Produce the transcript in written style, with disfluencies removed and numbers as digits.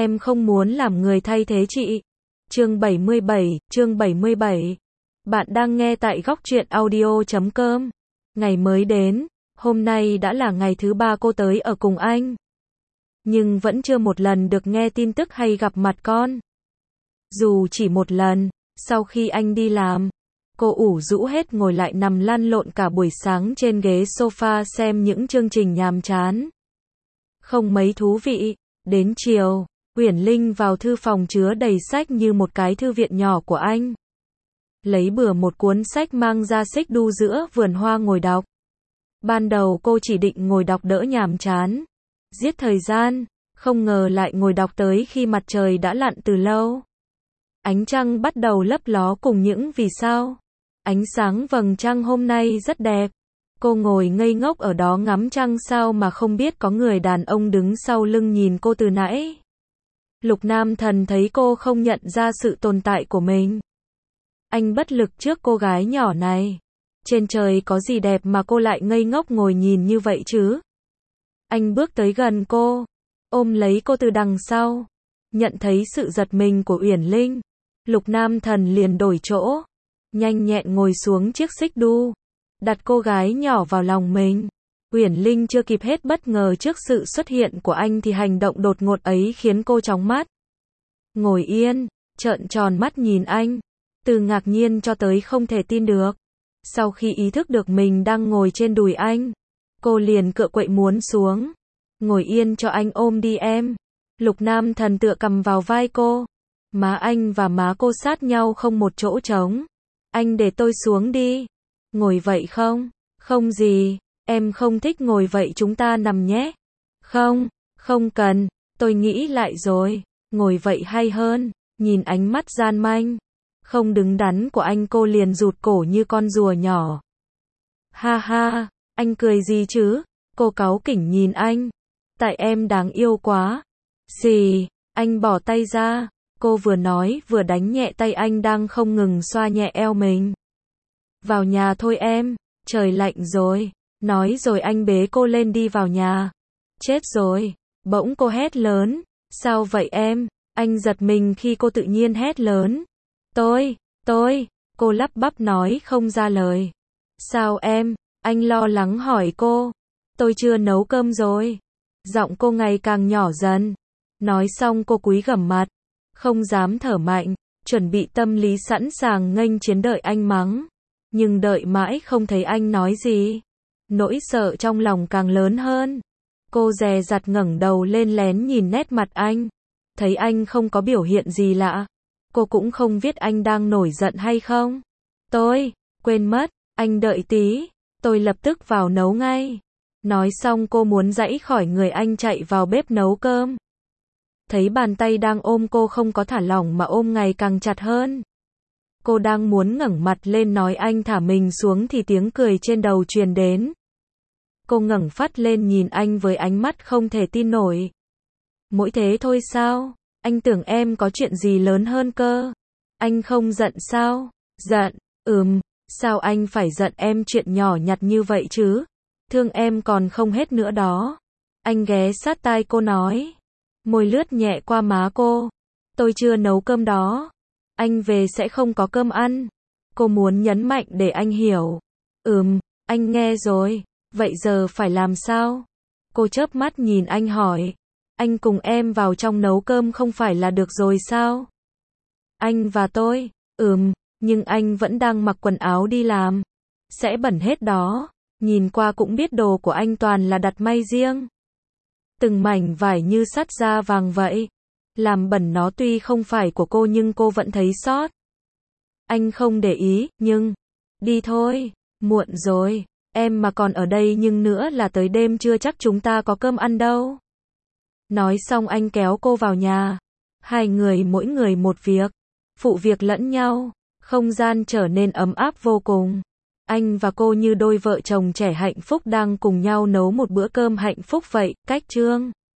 em không muốn làm người thay thế chị. Chương 77. Bạn đang nghe tại góc truyện audio.com. Ngày mới đến, hôm nay đã là ngày thứ 3 cô tới ở cùng anh. Nhưng vẫn chưa một lần được nghe tin tức hay gặp mặt con. Dù chỉ một lần, sau khi anh đi làm, cô ủ rũ hết ngồi lại nằm lăn lộn cả buổi sáng trên ghế sofa xem những chương trình nhàm chán. Không mấy thú vị. Đến chiều, Uyển Linh vào thư phòng chứa đầy sách như một cái thư viện nhỏ của anh. Lấy bừa một cuốn sách mang ra xích đu giữa vườn hoa ngồi đọc. Ban đầu cô chỉ định ngồi đọc đỡ nhàm chán, giết thời gian, không ngờ lại ngồi đọc tới khi mặt trời đã lặn từ lâu. Ánh trăng bắt đầu lấp ló cùng những vì sao. Ánh sáng vầng trăng hôm nay rất đẹp. Cô ngồi ngây ngốc ở đó ngắm trăng sao mà không biết có người đàn ông đứng sau lưng nhìn cô từ nãy. Lục Nam Thần thấy cô không nhận ra sự tồn tại của mình. Anh bất lực trước cô gái nhỏ này. Trên trời có gì đẹp mà cô lại ngây ngốc ngồi nhìn như vậy chứ? Anh bước tới gần cô, ôm lấy cô từ đằng sau. Nhận thấy sự giật mình của Uyển Linh, Lục Nam Thần liền đổi chỗ, nhanh nhẹn ngồi xuống chiếc xích đu, đặt cô gái nhỏ vào lòng mình. Uyển Linh chưa kịp hết bất ngờ trước sự xuất hiện của anh thì hành động đột ngột ấy khiến cô chóng mắt. Ngồi yên, trợn tròn mắt nhìn anh, từ ngạc nhiên cho tới không thể tin được. Sau khi ý thức được mình đang ngồi trên đùi anh, cô liền cựa quậy muốn xuống. Ngồi yên cho anh ôm đi em. Lục Nam Thần tựa cầm vào vai cô. Má anh và má cô sát nhau không một chỗ trống. Anh để tôi xuống đi. Ngồi vậy không? Không gì, em không thích ngồi vậy chúng ta nằm nhé. Không, không cần, tôi nghĩ lại rồi. Ngồi vậy hay hơn. Nhìn ánh mắt gian manh, không đứng đắn của anh cô liền rụt cổ như con rùa nhỏ. Ha ha, anh cười gì chứ? Cô cáu kỉnh nhìn anh. Tại em đáng yêu quá. Xì, anh bỏ tay ra. Cô vừa nói vừa đánh nhẹ tay anh đang không ngừng xoa nhẹ eo mình. Vào nhà thôi em, trời lạnh rồi. Nói rồi anh bế cô lên đi vào nhà. Chết rồi, bỗng cô hét lớn. Sao vậy em? Anh giật mình khi cô tự nhiên hét lớn. Tôi, cô lắp bắp nói không ra lời. Sao em? Anh lo lắng hỏi cô. Tôi chưa nấu cơm rồi. Giọng cô ngày càng nhỏ dần. Nói xong cô cúi gằm mặt, không dám thở mạnh, chuẩn bị tâm lý sẵn sàng nghênh chiến đợi anh mắng. Nhưng đợi mãi không thấy anh nói gì. Nỗi sợ trong lòng càng lớn hơn. Cô dè dặt ngẩng đầu lên lén nhìn nét mặt anh. Thấy anh không có biểu hiện gì lạ. Cô cũng không biết anh đang nổi giận hay không. Tôi, quên mất, anh đợi tí, tôi lập tức vào nấu ngay. Nói xong cô muốn giãy khỏi người anh chạy vào bếp nấu cơm. Thấy bàn tay đang ôm cô không có thả lỏng mà ôm ngày càng chặt hơn. Cô đang muốn ngẩng mặt lên nói anh thả mình xuống thì tiếng cười trên đầu truyền đến. Cô ngẩng phát lên nhìn anh với ánh mắt không thể tin nổi. Mỗi thế thôi sao? Anh tưởng em có chuyện gì lớn hơn cơ. Anh không giận sao? Giận, sao anh phải giận em chuyện nhỏ nhặt như vậy chứ? Thương em còn không hết nữa đó. Anh ghé sát tai cô nói. Môi lướt nhẹ qua má cô. Tôi chưa nấu cơm đó. Anh về sẽ không có cơm ăn. Cô muốn nhấn mạnh để anh hiểu. Anh nghe rồi. Vậy giờ phải làm sao? Cô chớp mắt nhìn anh hỏi. Anh cùng em vào trong nấu cơm không phải là được rồi sao? Anh và tôi, nhưng anh vẫn đang mặc quần áo đi làm. Sẽ bẩn hết đó. Nhìn qua cũng biết đồ của anh toàn là đặt may riêng. Từng mảnh vải như sắt da vàng vậy. Làm bẩn nó tuy không phải của cô nhưng cô vẫn thấy sót. Anh không để ý, nhưng... Đi thôi, muộn rồi. Em mà còn ở đây nhưng nữa là tới đêm chưa chắc chúng ta có cơm ăn đâu. Nói xong anh kéo cô vào nhà. Hai người mỗi người một việc. Phụ việc lẫn nhau. Không gian trở nên ấm áp vô cùng. Anh và cô như đôi vợ chồng trẻ hạnh phúc đang cùng nhau nấu một bữa cơm hạnh phúc vậy. Cách chương